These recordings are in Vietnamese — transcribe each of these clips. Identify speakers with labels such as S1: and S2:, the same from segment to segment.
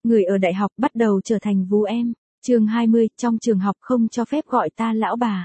S1: Người ở đại học bắt đầu trở thành vú em. Chương 20, trong trường học không cho phép gọi ta lão bà.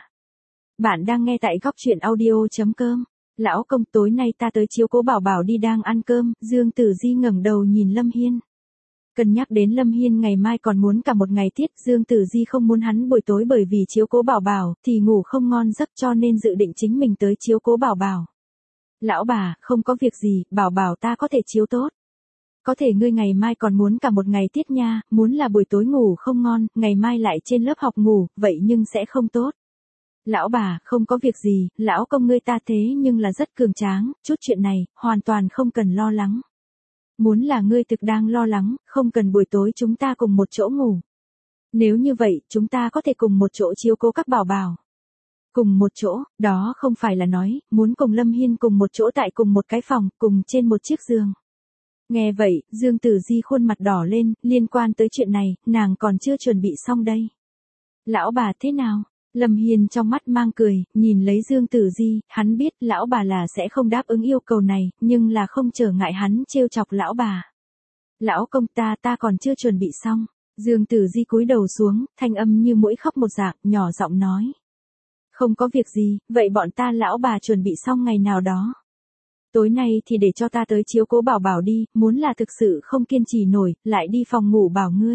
S1: Bạn đang nghe tại góc truyện audio.com. Lão công, tối nay ta tới chiếu cố Bảo Bảo đi đang ăn cơm. Dương Tử Di ngẩng đầu nhìn Lâm Hiên. Cân nhắc đến Lâm Hiên ngày mai còn muốn cả một ngày tiết, Dương Tử Di không muốn hắn buổi tối bởi vì chiếu cố Bảo Bảo thì ngủ không ngon giấc, cho nên dự định chính mình tới chiếu cố Bảo Bảo. Lão bà, không có việc gì, Bảo Bảo ta có thể chiếu tốt. Có thể ngươi ngày mai còn muốn cả một ngày tiết nha, muốn là buổi tối ngủ không ngon, ngày mai lại trên lớp học ngủ, vậy nhưng sẽ không tốt. Lão bà, không có việc gì, lão công ngươi ta thế nhưng là rất cường tráng, chút chuyện này, hoàn toàn không cần lo lắng. Muốn là ngươi thực đang lo lắng, không cần buổi tối chúng ta cùng một chỗ ngủ. Nếu như vậy, chúng ta có thể cùng một chỗ chiếu cố các Bảo Bảo. Cùng một chỗ, đó không phải là nói, muốn cùng Lâm Hiên cùng một chỗ tại cùng một cái phòng, cùng trên một chiếc giường. Nghe vậy, Dương Tử Di khuôn mặt đỏ lên, liên quan tới chuyện này, nàng còn chưa chuẩn bị xong đây. Lão bà thế nào? Lâm Hiên trong mắt mang cười, nhìn lấy Dương Tử Di, hắn biết lão bà là sẽ không đáp ứng yêu cầu này, nhưng là không trở ngại hắn trêu chọc lão bà. Lão công ta còn chưa chuẩn bị xong. Dương Tử Di cúi đầu xuống, thanh âm như mũi khóc một dạng, nhỏ giọng nói. Không có việc gì, vậy bọn ta lão bà chuẩn bị xong ngày nào đó. Tối nay thì để cho ta tới chiếu cố Bảo Bảo đi, muốn là thực sự không kiên trì nổi, lại đi phòng ngủ bảo ngươi.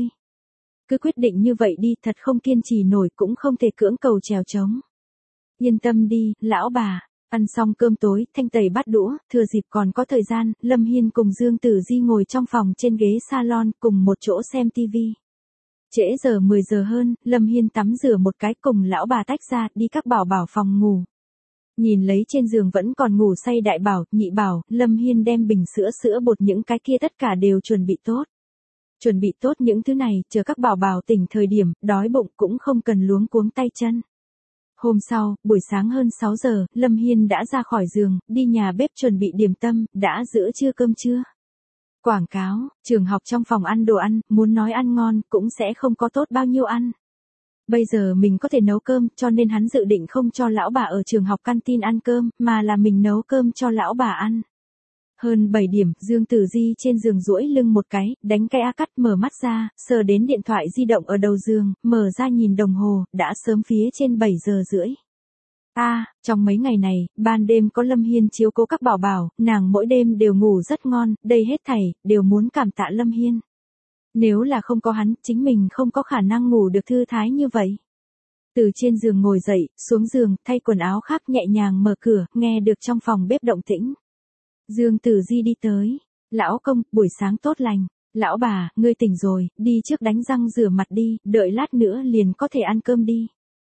S1: Cứ quyết định như vậy đi, thật không kiên trì nổi cũng không thể cưỡng cầu trèo trống. Yên tâm đi, lão bà. Ăn xong cơm tối, thanh tẩy bát đũa, thừa dịp còn có thời gian, Lâm Hiên cùng Dương Tử Di ngồi trong phòng trên ghế salon cùng một chỗ xem tivi. Trễ giờ 10 giờ hơn, Lâm Hiên tắm rửa một cái cùng lão bà tách ra đi các Bảo Bảo phòng ngủ. Nhìn lấy trên giường vẫn còn ngủ say đại bảo, nhị bảo, Lâm Hiên đem bình sữa bột những cái kia tất cả đều chuẩn bị tốt. Chuẩn bị tốt những thứ này, chờ các Bảo Bảo tỉnh thời điểm, đói bụng cũng không cần luống cuống tay chân. Hôm sau, buổi sáng hơn 6 giờ, Lâm Hiên đã ra khỏi giường, đi nhà bếp chuẩn bị điểm tâm, đã giữa trưa cơm trưa. Quảng cáo, trường học trong phòng ăn đồ ăn, muốn nói ăn ngon, cũng sẽ không có tốt bao nhiêu ăn. Bây giờ mình có thể nấu cơm, cho nên hắn dự định không cho lão bà ở trường học canteen ăn cơm, mà là mình nấu cơm cho lão bà ăn. Hơn 7 điểm, Dương Tử Di trên giường duỗi lưng một cái, đánh cái a cắt mở mắt ra, sờ đến điện thoại di động ở đầu giường, mở ra nhìn đồng hồ, đã sớm phía trên 7 giờ rưỡi. Trong mấy ngày này, ban đêm có Lâm Hiên chiếu cố các Bảo Bảo, nàng mỗi đêm đều ngủ rất ngon, đây hết thảy, đều muốn cảm tạ Lâm Hiên. Nếu là không có hắn, chính mình không có khả năng ngủ được thư thái như vậy. Từ trên giường ngồi dậy, xuống giường, thay quần áo khác nhẹ nhàng mở cửa, nghe được trong phòng bếp động tĩnh. Dương Tử Di đi tới. Lão công, buổi sáng tốt lành. Lão bà, ngươi tỉnh rồi, đi trước đánh răng rửa mặt đi, đợi lát nữa liền có thể ăn cơm đi.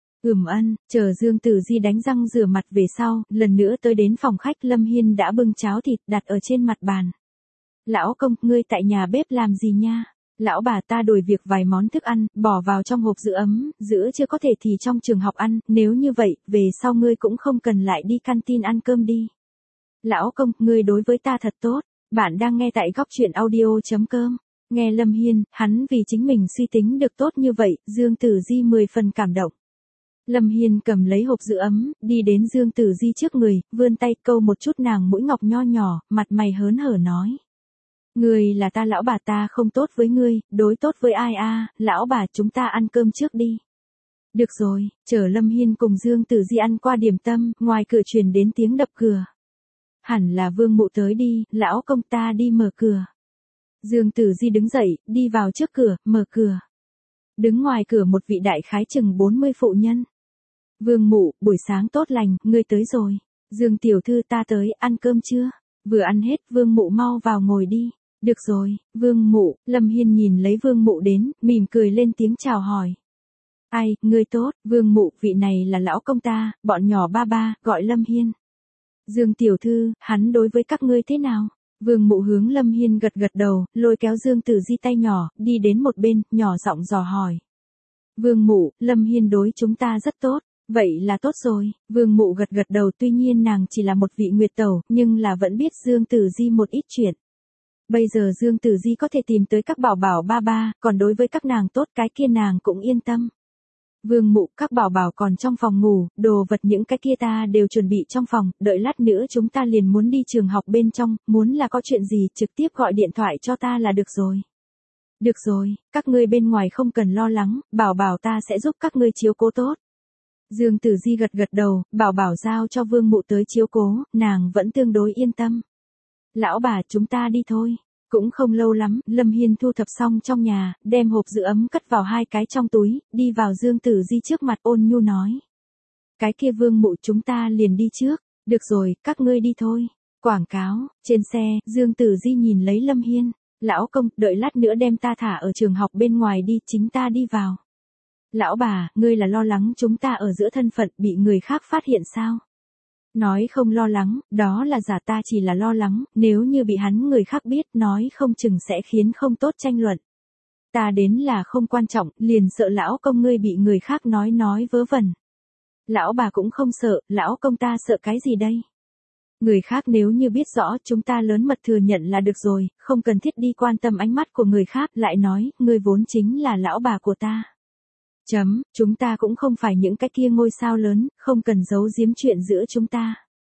S1: Chờ Dương Tử Di đánh răng rửa mặt về sau, lần nữa tới đến phòng khách, Lâm Hiên đã bưng cháo thịt đặt ở trên mặt bàn. Lão công, ngươi tại nhà bếp làm gì nha? Lão bà ta đổi việc vài món thức ăn, bỏ vào trong hộp giữ ấm, giữa chưa có thể thì trong trường học ăn, nếu như vậy, về sau ngươi cũng không cần lại đi canteen ăn cơm đi. Lão công, ngươi đối với ta thật tốt. Bạn đang nghe tại góc truyện audio.com. Nghe Lâm Hiên, hắn vì chính mình suy tính được tốt như vậy, Dương Tử Di 10 phần cảm động. Lâm Hiên cầm lấy hộp giữ ấm, đi đến Dương Tử Di trước người, vươn tay câu một chút nàng mũi ngọc nho nhỏ, mặt mày hớn hở nói. Ngươi là ta lão bà ta không tốt với ngươi, đối tốt với ai lão bà chúng ta ăn cơm trước đi. Được rồi, chờ Lâm Hiên cùng Dương Tử Di ăn qua điểm tâm, ngoài cửa truyền đến tiếng đập cửa. Hẳn là Vương Mụ tới đi, lão công ta đi mở cửa. Dương Tử Di đứng dậy, đi vào trước cửa, mở cửa. Đứng ngoài cửa một vị đại khái chừng 40 phụ nhân. Vương Mụ, buổi sáng tốt lành, ngươi tới rồi. Dương tiểu thư ta tới, ăn cơm chưa? Vừa ăn hết, Vương Mụ mau vào ngồi đi. Được rồi, Vương Mụ. Lâm Hiên nhìn lấy Vương Mụ đến, mỉm cười lên tiếng chào hỏi. Ai, ngươi tốt, Vương Mụ, vị này là lão công ta, bọn nhỏ ba, gọi Lâm Hiên. Dương tiểu thư, hắn đối với các ngươi thế nào? Vương Mụ hướng Lâm Hiên gật đầu, lôi kéo Dương Tử Di tay nhỏ, đi đến một bên, nhỏ giọng dò hỏi. Vương Mụ, Lâm Hiên đối chúng ta rất tốt. Vậy là tốt rồi. Vương Mụ gật đầu, tuy nhiên nàng chỉ là một vị nguyệt tẩu, nhưng là vẫn biết Dương Tử Di một ít chuyện. Bây giờ Dương Tử Di có thể tìm tới các Bảo Bảo ba, còn đối với các nàng tốt cái kia nàng cũng yên tâm. Vương Mụ, các Bảo Bảo còn trong phòng ngủ, đồ vật những cái kia ta đều chuẩn bị trong phòng, đợi lát nữa chúng ta liền muốn đi trường học bên trong, muốn là có chuyện gì trực tiếp gọi điện thoại cho ta là được rồi. Được rồi, các ngươi bên ngoài không cần lo lắng, bảo bảo ta sẽ giúp các ngươi chiếu cố tốt. Dương Tử Di gật gật đầu, bảo bảo giao cho Vương Mụ tới chiếu cố, nàng vẫn tương đối yên tâm. Lão bà, chúng ta đi thôi. Cũng không lâu lắm, Lâm Hiên thu thập xong trong nhà, đem hộp giữ ấm cất vào 2 cái trong túi, đi vào Dương Tử Di trước mặt ôn nhu nói. Cái kia Vương Mụ chúng ta liền đi trước, được rồi, các ngươi đi thôi. Quảng cáo, trên xe, Dương Tử Di nhìn lấy Lâm Hiên, lão công, đợi lát nữa đem ta thả ở trường học bên ngoài đi, chính ta đi vào. Lão bà, ngươi là lo lắng chúng ta ở giữa thân phận bị người khác phát hiện sao? Nói không lo lắng, đó là giả, ta chỉ là lo lắng, nếu như bị hắn người khác biết nói không chừng sẽ khiến không tốt tranh luận. Ta đến là không quan trọng, liền sợ lão công ngươi bị người khác nói vớ vẩn. Lão bà cũng không sợ, lão công ta sợ cái gì đây? Người khác nếu như biết rõ chúng ta lớn mật thừa nhận là được rồi, không cần thiết đi quan tâm ánh mắt của người khác, lại nói, ngươi vốn chính là lão bà của ta. Chúng ta cũng không phải những cái kia ngôi sao lớn, không cần giấu giếm chuyện giữa chúng ta.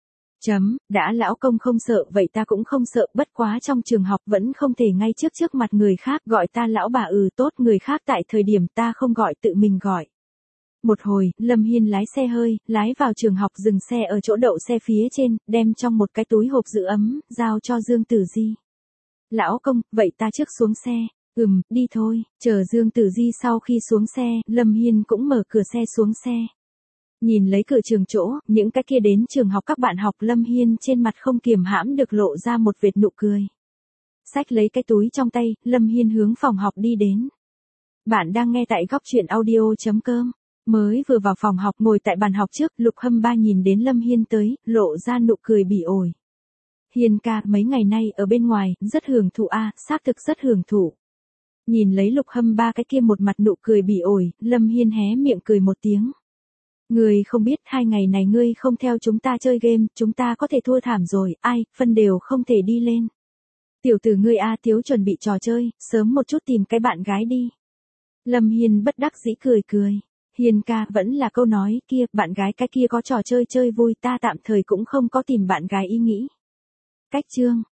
S1: Đã lão công không sợ, vậy ta cũng không sợ, bất quá trong trường học vẫn không thể ngay trước mặt người khác gọi ta lão bà. Tốt, người khác tại thời điểm ta không gọi, tự mình gọi. Một hồi, Lâm Hiên lái xe hơi, lái vào trường học, dừng xe ở chỗ đậu xe phía trên, đem trong một cái túi hộp giữ ấm, giao cho Dương Tử Di. Lão công, vậy ta trước xuống xe. Đi thôi, chờ Dương Tử Di sau khi xuống xe, Lâm Hiên cũng mở cửa xe xuống xe. Nhìn lấy cửa trường chỗ, những cái kia đến trường học các bạn học, Lâm Hiên trên mặt không kiềm hãm được lộ ra một vệt nụ cười. Xách lấy cái túi trong tay, Lâm Hiên hướng phòng học đi đến. Bạn đang nghe tại Góc Chuyện Audio.com. Mới vừa vào phòng học, ngồi tại bàn học trước, Lục Hâm Ba nhìn đến Lâm Hiên tới, lộ ra nụ cười bỉ ổi. Hiên ca, mấy ngày nay ở bên ngoài, rất hưởng thụ xác thực rất hưởng thụ. Nhìn lấy Lục Hâm Ba cái kia một mặt nụ cười bỉ ổi, Lâm Hiên hé miệng cười một tiếng. Ngươi không biết 2 ngày này ngươi không theo chúng ta chơi game, chúng ta có thể thua thảm rồi, phân đều không thể đi lên. Tiểu tử ngươi thiếu chuẩn bị trò chơi, sớm một chút tìm cái bạn gái đi. Lâm Hiên bất đắc dĩ cười. Hiên ca, vẫn là câu nói kia, bạn gái cái kia có trò chơi chơi vui, ta tạm thời cũng không có tìm bạn gái ý nghĩ. Cách chương.